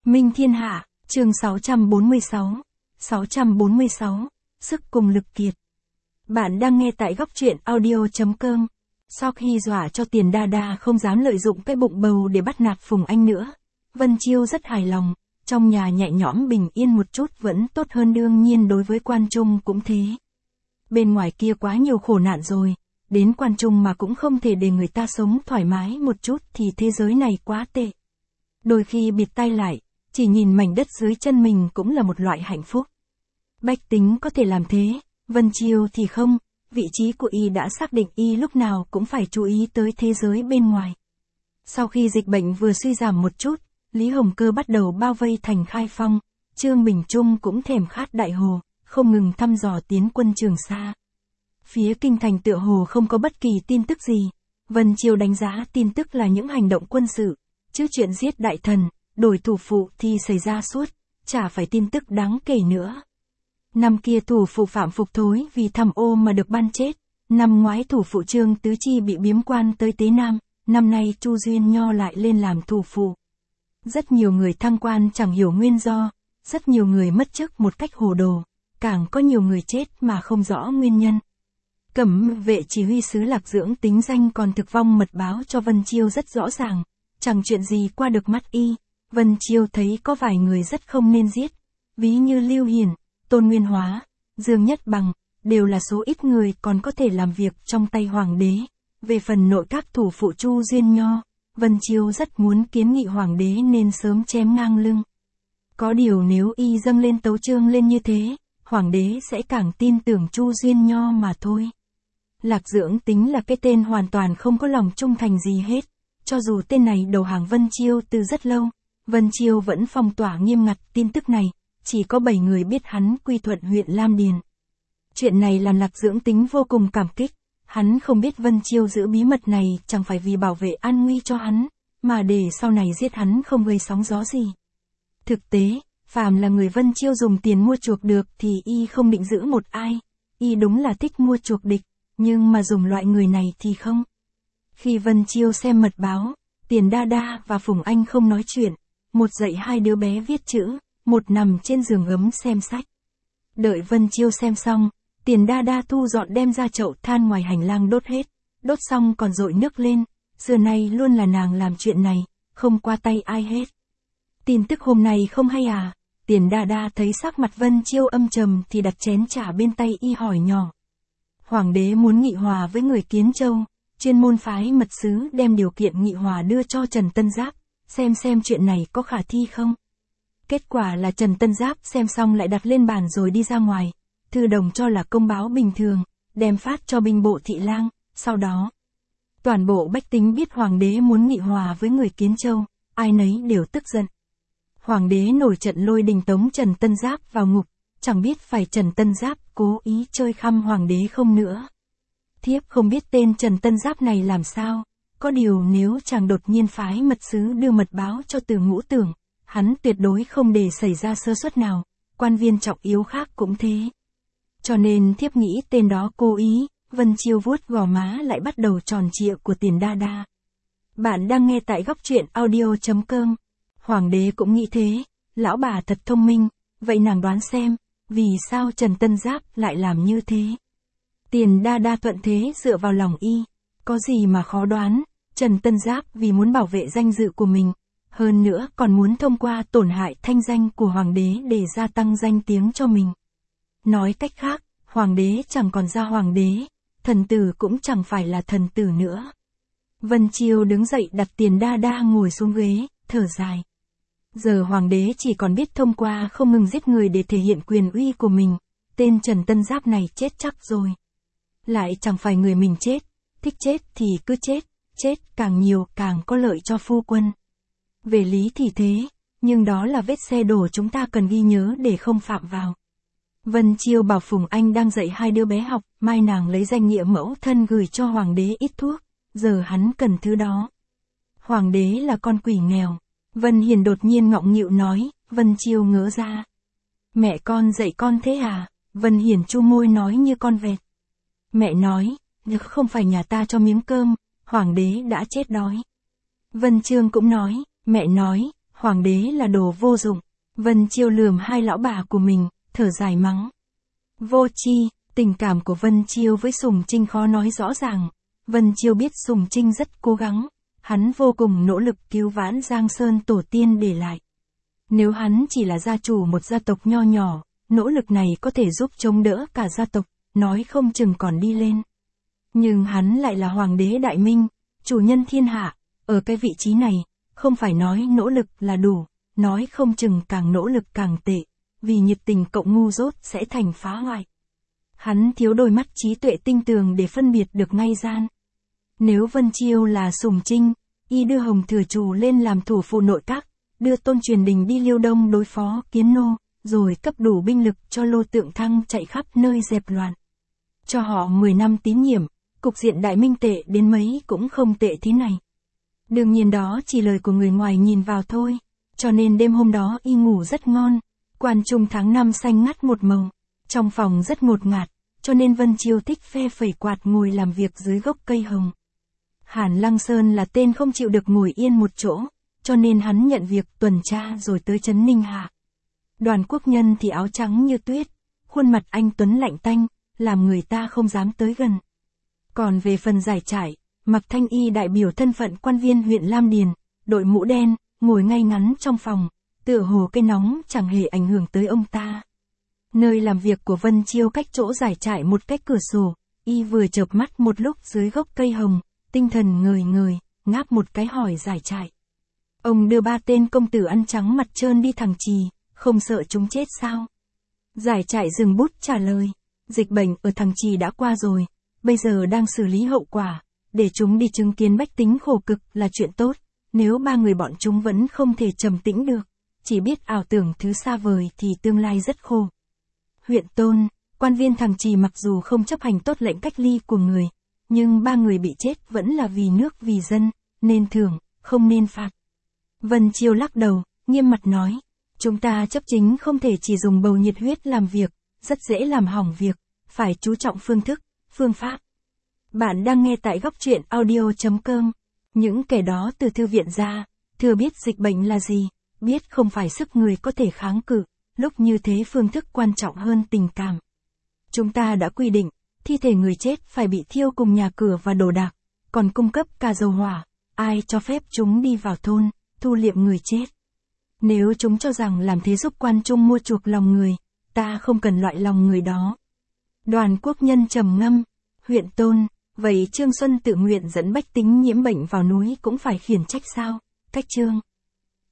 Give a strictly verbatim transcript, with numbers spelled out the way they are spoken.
Minh Thiên Hạ, chương sáu trăm bốn mươi sáu. sáu trăm bốn mươi sáu. Sức cùng lực kiệt. Bạn đang nghe tại góc truyện audio.com. Sau khi dọa cho Tiền Đa Đa không dám lợi dụng cái bụng bầu để bắt nạt Phùng Anh nữa, Vân Chiêu rất hài lòng, trong nhà nhẹ nhõm bình yên một chút vẫn tốt hơn, đương nhiên đối với Quan Trung cũng thế. Bên ngoài kia quá nhiều khổ nạn rồi, đến Quan Trung mà cũng không thể để người ta sống thoải mái một chút thì thế giới này quá tệ. Đôi khi bịt tai lại, chỉ nhìn mảnh đất dưới chân mình cũng là một loại hạnh phúc. Bách tính có thể làm thế, Vân Chiêu thì không, vị trí của y đã xác định y lúc nào cũng phải chú ý tới thế giới bên ngoài. Sau khi dịch bệnh vừa suy giảm một chút, Lý Hồng Cơ bắt đầu bao vây thành Khai Phong, Trương Bình Trung cũng thèm khát Đại Hồ, không ngừng thăm dò tiến quân Trường Sa. Phía kinh thành tựa hồ không có bất kỳ tin tức gì, Vân Chiêu đánh giá tin tức là những hành động quân sự, chứ chuyện giết đại thần, đổi thủ phụ thì xảy ra suốt, chả phải tin tức đáng kể nữa. Năm kia thủ phụ Phạm Phục Thối vì tham ô mà được ban chết, năm ngoái thủ phụ Trương Tứ Chi bị biếm quan tới Tế Nam, năm nay Chu Duyên Nho lại lên làm thủ phụ. Rất nhiều người thăng quan chẳng hiểu nguyên do, rất nhiều người mất chức một cách hồ đồ, càng có nhiều người chết mà không rõ nguyên nhân. Cẩm vệ chỉ huy sứ Lạc Dưỡng tính danh còn thực vong mật báo cho Vân Chiêu rất rõ ràng, chẳng chuyện gì qua được mắt y. Vân Chiêu thấy có vài người rất không nên giết, ví như Lưu Hiển, Tôn Nguyên Hóa, Dương Nhất Bằng, đều là số ít người còn có thể làm việc trong tay hoàng đế. Về phần nội các thủ phụ Chu Duyên Nho, Vân Chiêu rất muốn kiến nghị hoàng đế nên sớm chém ngang lưng. Có điều nếu y dâng lên tấu chương lên như thế, hoàng đế sẽ càng tin tưởng Chu Duyên Nho mà thôi. Lạc Dưỡng tính là cái tên hoàn toàn không có lòng trung thành gì hết, cho dù tên này đầu hàng Vân Chiêu từ rất lâu, Vân Chiêu vẫn phong tỏa nghiêm ngặt tin tức này, chỉ có bảy người biết hắn quy thuận huyện Lam Điền. Chuyện này làm Lạc Dưỡng tính vô cùng cảm kích, hắn không biết Vân Chiêu giữ bí mật này chẳng phải vì bảo vệ an nguy cho hắn, mà để sau này giết hắn không gây sóng gió gì. Thực tế, phàm là người Vân Chiêu dùng tiền mua chuộc được thì y không định giữ một ai, y đúng là thích mua chuộc địch, nhưng mà dùng loại người này thì không. Khi Vân Chiêu xem mật báo, Tiền Đa Đa và Phùng Anh không nói chuyện, một dạy hai đứa bé viết chữ, một nằm trên giường gấm xem sách. Đợi Vân Chiêu xem xong, Tiền Đa Đa thu dọn đem ra chậu than ngoài hành lang đốt hết, đốt xong còn dội nước lên, xưa nay luôn là nàng làm chuyện này, không qua tay ai hết. Tin tức hôm nay không hay à? Tiền Đa Đa thấy sắc mặt Vân Chiêu âm trầm thì đặt chén trà bên tay y hỏi nhỏ. Hoàng đế muốn nghị hòa với người Kiến Châu, chuyên môn phái mật sứ đem điều kiện nghị hòa đưa cho Trần Tân Giáp, xem xem chuyện này có khả thi không. Kết quả là Trần Tân Giáp xem xong lại đặt lên bàn rồi đi ra ngoài, thư đồng cho là công báo bình thường, đem phát cho binh bộ thị lang, sau đó. Toàn bộ bách tính biết hoàng đế muốn nghị hòa với người Kiến Châu, ai nấy đều tức giận. Hoàng đế nổi trận lôi đình tống Trần Tân Giáp vào ngục, chẳng biết phải Trần Tân Giáp cố ý chơi khăm hoàng đế không nữa. Thiếp không biết tên Trần Tân Giáp này làm sao, có điều nếu chàng đột nhiên phái mật sứ đưa mật báo cho Từ Ngũ Tưởng, hắn tuyệt đối không để xảy ra sơ suất nào, quan viên trọng yếu khác cũng thế. Cho nên thiếp nghĩ tên đó cố ý. Vân Chiêu vuốt gò má lại bắt đầu tròn trịa của Tiền Đa Đa. Bạn đang nghe tại góc truyện audio.com. Hoàng đế cũng nghĩ thế, lão bà thật thông minh, vậy nàng đoán xem, vì sao Trần Tân Giáp lại làm như thế? Tiền Đa Đa thuận thế dựa vào lòng y, có gì mà khó đoán, Trần Tân Giáp vì muốn bảo vệ danh dự của mình, hơn nữa còn muốn thông qua tổn hại thanh danh của hoàng đế để gia tăng danh tiếng cho mình. Nói cách khác, hoàng đế chẳng còn ra hoàng đế, thần tử cũng chẳng phải là thần tử nữa. Vân Chiêu đứng dậy đặt Tiền Đa Đa ngồi xuống ghế, thở dài. Giờ hoàng đế chỉ còn biết thông qua không ngừng giết người để thể hiện quyền uy của mình, tên Trần Tân Giáp này chết chắc rồi. Lại chẳng phải người mình chết, thích chết thì cứ chết, chết càng nhiều càng có lợi cho phu quân. Về lý thì thế, nhưng đó là vết xe đổ chúng ta cần ghi nhớ để không phạm vào. Vân Chiêu bảo Phùng Anh đang dạy hai đứa bé học, mai nàng lấy danh nghĩa mẫu thân gửi cho hoàng đế ít thuốc, giờ hắn cần thứ đó. Hoàng đế là con quỷ nghèo. Vân Hiền đột nhiên ngọng nghịu nói, Vân Chiêu ngỡ ra. Mẹ con dạy con thế à? Vân Hiền chu môi nói như con vẹt. Mẹ nói, không phải nhà ta cho miếng cơm, hoàng đế đã chết đói. Vân Trương cũng nói, mẹ nói, Hoàng đế là đồ vô dụng. Vân Chiêu lườm hai lão bà của mình, thở dài mắng. Vô chi, tình cảm của Vân Chiêu với Sùng Trinh khó nói rõ ràng. Vân Chiêu biết Sùng Trinh rất cố gắng, hắn vô cùng nỗ lực cứu vãn Giang Sơn tổ tiên để lại. Nếu hắn chỉ là gia chủ một gia tộc nho nhỏ, nỗ lực này có thể giúp chống đỡ cả gia tộc, nói không chừng còn đi lên. Nhưng hắn lại là hoàng đế đại minh, chủ nhân thiên hạ, ở cái vị trí này, không phải nói nỗ lực là đủ, nói không chừng càng nỗ lực càng tệ, vì nhiệt tình cộng ngu dốt sẽ thành phá hoại. Hắn thiếu đôi mắt trí tuệ tinh tường để phân biệt được ngay gian. Nếu Vân Chiêu là Sùng Trinh, y đưa Hồng Thừa Trù lên làm thủ phụ nội các, đưa Tôn Truyền Đình đi Liêu Đông đối phó Kiến Nô, rồi cấp đủ binh lực cho Lô Tượng Thăng chạy khắp nơi dẹp loạn. Cho họ mười năm tín nhiệm, cục diện đại minh tệ đến mấy cũng không tệ thế này. Đương nhiên đó chỉ lời của người ngoài nhìn vào thôi, cho nên đêm hôm đó y ngủ rất ngon, quan trung tháng năm xanh ngắt một màu, trong phòng rất ngột ngạt, cho nên Vân Chiêu thích phe phẩy quạt ngồi làm việc dưới gốc cây hồng. Hàn Lăng Sơn là tên không chịu được ngồi yên một chỗ, cho nên hắn nhận việc tuần tra rồi tới trấn Ninh Hạ. Đoàn Quốc Nhân thì áo trắng như tuyết, khuôn mặt anh tuấn lạnh tanh, làm người ta không dám tới gần. Còn về phần giải trải, Mạc Thanh Y đại biểu thân phận quan viên huyện Lam Điền, đội mũ đen, ngồi ngay ngắn trong phòng, tựa hồ cây nóng chẳng hề ảnh hưởng tới ông ta. Nơi làm việc của Vân Chiêu cách chỗ giải trải một cách cửa sổ, y vừa chợp mắt một lúc dưới gốc cây hồng, tinh thần ngời ngời, ngáp một cái hỏi giải trải. Ông đưa ba tên công tử ăn trắng mặt trơn đi Thằng Trì, không sợ chúng chết sao? Giải trải dừng bút trả lời, dịch bệnh ở Thằng Trì đã qua rồi, bây giờ đang xử lý hậu quả, để chúng đi chứng kiến bách tính khổ cực là chuyện tốt, nếu ba người bọn chúng vẫn không thể trầm tĩnh được, chỉ biết ảo tưởng thứ xa vời thì tương lai rất khổ. Huyện Tôn, quan viên Thằng Trì mặc dù không chấp hành tốt lệnh cách ly của người, nhưng ba người bị chết vẫn là vì nước vì dân, nên thưởng, không nên phạt. Vân Chiêu lắc đầu, nghiêm mặt nói, chúng ta chấp chính không thể chỉ dùng bầu nhiệt huyết làm việc, rất dễ làm hỏng việc, phải chú trọng phương thức, phương pháp. Bạn đang nghe tại góc truyện audio chấm com. Những kẻ đó từ thư viện ra, thừa biết dịch bệnh là gì, biết không phải sức người có thể kháng cự, lúc như thế phương thức quan trọng hơn tình cảm. Chúng ta đã quy định, thi thể người chết phải bị thiêu cùng nhà cửa và đồ đạc, còn cung cấp cả dầu hỏa, ai cho phép chúng đi vào thôn, thu liệm người chết. Nếu chúng cho rằng làm thế giúp quan trung mua chuộc lòng người, ta không cần loại lòng người đó. Đoàn Quốc Nhân trầm ngâm, huyện Tôn, vậy Trương Xuân tự nguyện dẫn bách tính nhiễm bệnh vào núi cũng phải khiển trách sao? Cách Trương